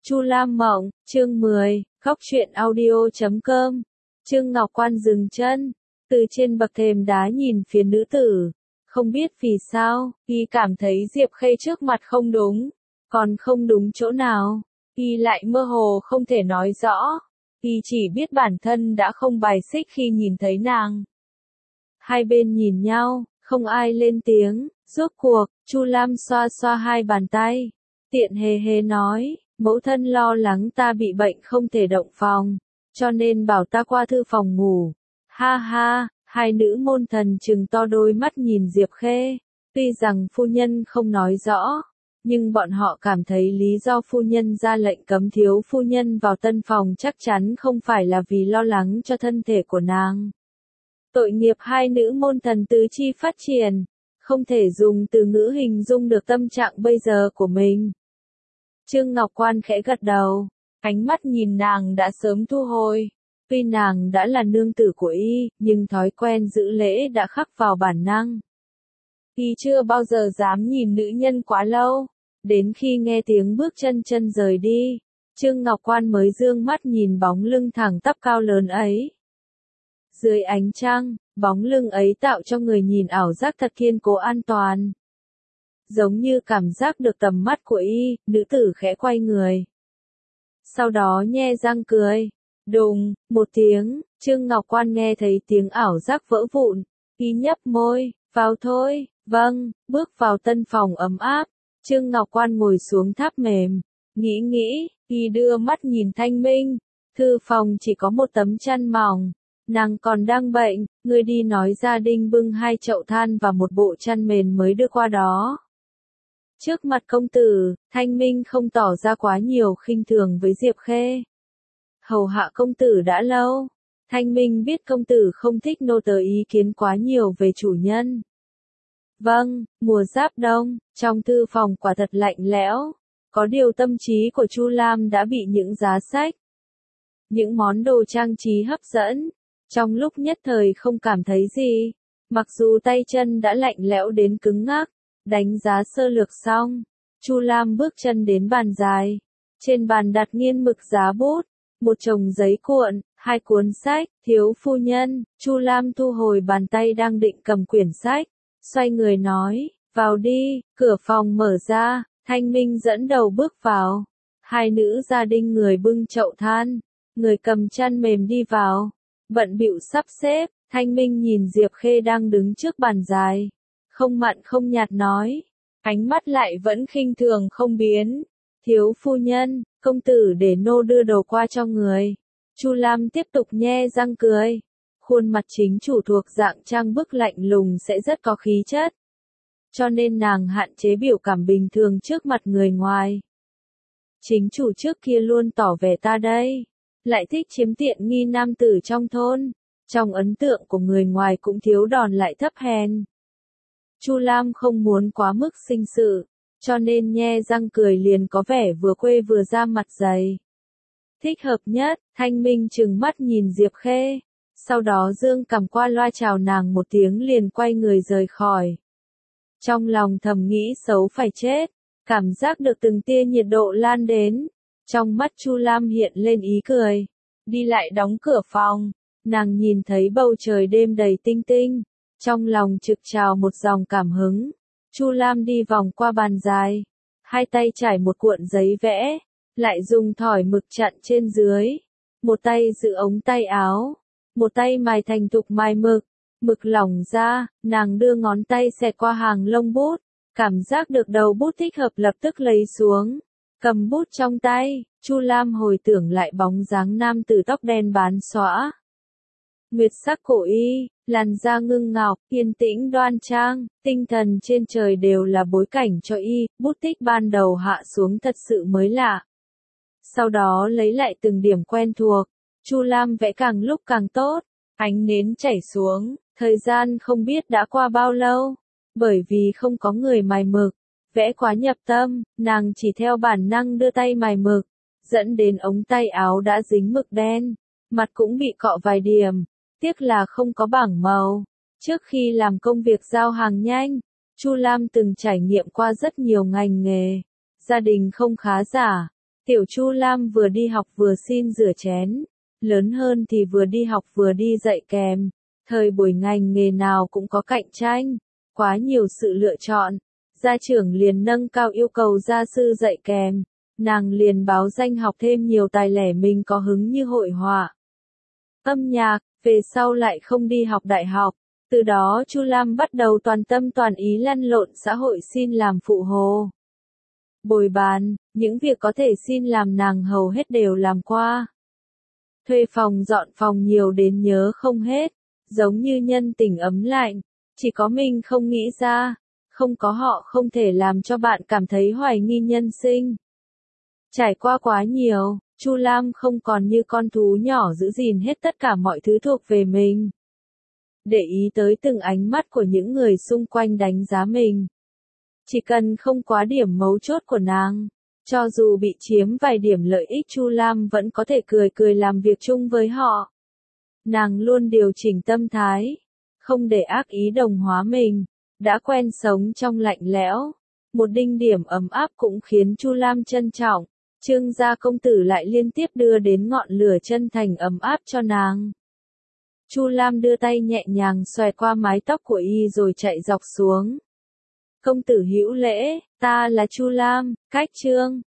Chu Lam Mộng, chương 10, khóc truyện audio.com. Trương Ngọc Quan dừng chân, từ trên bậc thềm đá nhìn phía nữ tử. Không biết vì sao, y cảm thấy Diệp Khê trước mặt không đúng. Còn không đúng chỗ nào, y lại mơ hồ không thể nói rõ. Y chỉ biết bản thân đã không bài xích khi nhìn thấy nàng. Hai bên nhìn nhau, không ai lên tiếng. Rốt cuộc, Chu Lam xoa xoa hai bàn tay. Tiện hề hề nói, mẫu thân lo lắng ta bị bệnh không thể động phòng, cho nên bảo ta qua thư phòng ngủ. Ha ha, hai nữ môn thần trừng to đôi mắt nhìn Diệp Khê. Tuy rằng phu nhân không nói rõ, nhưng bọn họ cảm thấy lý do phu nhân ra lệnh cấm thiếu phu nhân vào tân phòng chắc chắn không phải là vì lo lắng cho thân thể của nàng. Tội nghiệp hai nữ môn thần tứ chi phát triển, không thể dùng từ ngữ hình dung được tâm trạng bây giờ của mình. Trương Ngọc Quan khẽ gật đầu, ánh mắt nhìn nàng đã sớm thu hồi. Tuy nàng đã là nương tử của y, nhưng thói quen giữ lễ đã khắc vào bản năng. Y chưa bao giờ dám nhìn nữ nhân quá lâu, đến khi nghe tiếng bước chân rời đi, Trương Ngọc Quan mới dương mắt nhìn bóng lưng thẳng tắp cao lớn ấy. Dưới ánh trăng, bóng lưng ấy tạo cho người nhìn ảo giác thật kiên cố an toàn. Giống như cảm giác được tầm mắt của y, nữ tử khẽ quay người. Sau đó nhe răng cười. Đùng, một tiếng, Trương Ngọc Quan nghe thấy tiếng ảo giác vỡ vụn. Y nhấp môi, vào thôi, vâng, bước vào tân phòng ấm áp. Trương Ngọc Quan ngồi xuống tháp mềm. Nghĩ, y đưa mắt nhìn Thanh Minh. Thư phòng chỉ có một tấm chăn mỏng. Nàng còn đang bệnh, người đi nói gia đình bưng 2 chậu than và một bộ chăn mền mới đưa qua đó. Trước mặt công tử, Thanh Minh không tỏ ra quá nhiều khinh thường với Diệp Khê. Hầu hạ công tử đã lâu, Thanh Minh biết công tử không thích nô tỳ ý kiến quá nhiều về chủ nhân. Vâng, mùa giáp đông, trong thư phòng quả thật lạnh lẽo, có điều tâm trí của Chu Lam đã bị những giá sách, những món đồ trang trí hấp dẫn, trong lúc nhất thời không cảm thấy gì, mặc dù tay chân đã lạnh lẽo đến cứng ngắc. Đánh giá sơ lược xong, Chu Lam bước chân đến bàn dài. Trên bàn đặt nghiên mực giá bút, một chồng giấy cuộn, 2 cuốn sách. Thiếu phu nhân, Chu Lam thu hồi bàn tay đang định cầm quyển sách, xoay người nói, vào đi. Cửa phòng mở ra, Thanh Minh dẫn đầu bước vào. 2 nữ gia đình, người bưng chậu than, người cầm chăn mềm đi vào. Bận bịu sắp xếp, Thanh Minh nhìn Diệp Khê đang đứng trước bàn dài. Không mặn không nhạt nói, ánh mắt lại vẫn khinh thường không biến. Thiếu phu nhân, công tử để nô đưa đồ qua cho người. Chu Lam tiếp tục nhe răng cười. Khuôn mặt chính chủ thuộc dạng trang bức lạnh lùng sẽ rất có khí chất. Cho nên nàng hạn chế biểu cảm bình thường trước mặt người ngoài. Chính chủ trước kia luôn tỏ vẻ ta đây, lại thích chiếm tiện nghi nam tử trong thôn. Trong ấn tượng của người ngoài cũng thiếu đòn lại thấp hèn. Chu Lam không muốn quá mức sinh sự, cho nên nhe răng cười liền có vẻ vừa quê vừa ra mặt dày. Thích hợp nhất, Thanh Minh trừng mắt nhìn Diệp Khê, sau đó dương cằm qua loa chào nàng một tiếng liền quay người rời khỏi. Trong lòng thầm nghĩ xấu phải chết, cảm giác được từng tia nhiệt độ lan đến, trong mắt Chu Lam hiện lên ý cười, đi lại đóng cửa phòng, nàng nhìn thấy bầu trời đêm đầy tinh tinh. Trong lòng trực trào một dòng cảm hứng, Chu Lam đi vòng qua bàn dài, 2 tay trải một cuộn giấy vẽ, lại dùng thỏi mực chặn trên dưới, một tay giữ ống tay áo, một tay mài thành thục mài mực, mực lỏng ra, nàng đưa ngón tay xẹt qua hàng lông bút, cảm giác được đầu bút thích hợp lập tức lấy xuống, cầm bút trong tay, Chu Lam hồi tưởng lại bóng dáng nam tử tóc đen bán xõa. Nguyệt sắc cổ y, làn da ngưng ngọc, yên tĩnh đoan trang, tinh thần trên trời đều là bối cảnh cho y, bút tích ban đầu hạ xuống thật sự mới lạ. Sau đó lấy lại từng điểm quen thuộc, Chu Lam vẽ càng lúc càng tốt, ánh nến chảy xuống, thời gian không biết đã qua bao lâu, bởi vì không có người mài mực, vẽ quá nhập tâm, nàng chỉ theo bản năng đưa tay mài mực, dẫn đến ống tay áo đã dính mực đen, mặt cũng bị cọ vài điểm. Tiếc là không có bảng màu. Trước khi làm công việc giao hàng nhanh, Chu Lam từng trải nghiệm qua rất nhiều ngành nghề. Gia đình không khá giả, Tiểu Chu Lam vừa đi học vừa xin rửa chén, lớn hơn thì vừa đi học vừa đi dạy kèm. Thời buổi ngành nghề nào cũng có cạnh tranh, quá nhiều sự lựa chọn. Gia trưởng liền nâng cao yêu cầu gia sư dạy kèm, nàng liền báo danh học thêm nhiều tài lẻ mình có hứng như hội họa, âm nhạc, về sau lại không đi học đại học. Từ đó Chu Lam bắt đầu toàn tâm toàn ý lăn lộn xã hội xin làm phụ hồ, bồi bàn, những việc có thể xin làm nàng hầu hết đều làm qua. Thuê phòng dọn phòng nhiều đến nhớ không hết, giống như nhân tình ấm lạnh, chỉ có mình không nghĩ ra, không có họ không thể làm cho bạn cảm thấy hoài nghi nhân sinh. Trải qua quá nhiều, Chu Lam không còn như con thú nhỏ giữ gìn hết tất cả mọi thứ thuộc về mình. Để ý tới từng ánh mắt của những người xung quanh đánh giá mình. Chỉ cần không quá điểm mấu chốt của nàng, cho dù bị chiếm vài điểm lợi ích Chu Lam vẫn có thể cười cười làm việc chung với họ. Nàng luôn điều chỉnh tâm thái, không để ác ý đồng hóa mình, đã quen sống trong lạnh lẽo. Một đinh điểm ấm áp cũng khiến Chu Lam trân trọng, Trương gia công tử lại liên tiếp đưa đến ngọn lửa chân thành ấm áp cho nàng. Chu Lam đưa tay nhẹ nhàng xoẹt qua mái tóc của y rồi chạy dọc xuống. Công tử hữu lễ, ta là Chu Lam, cách Trương.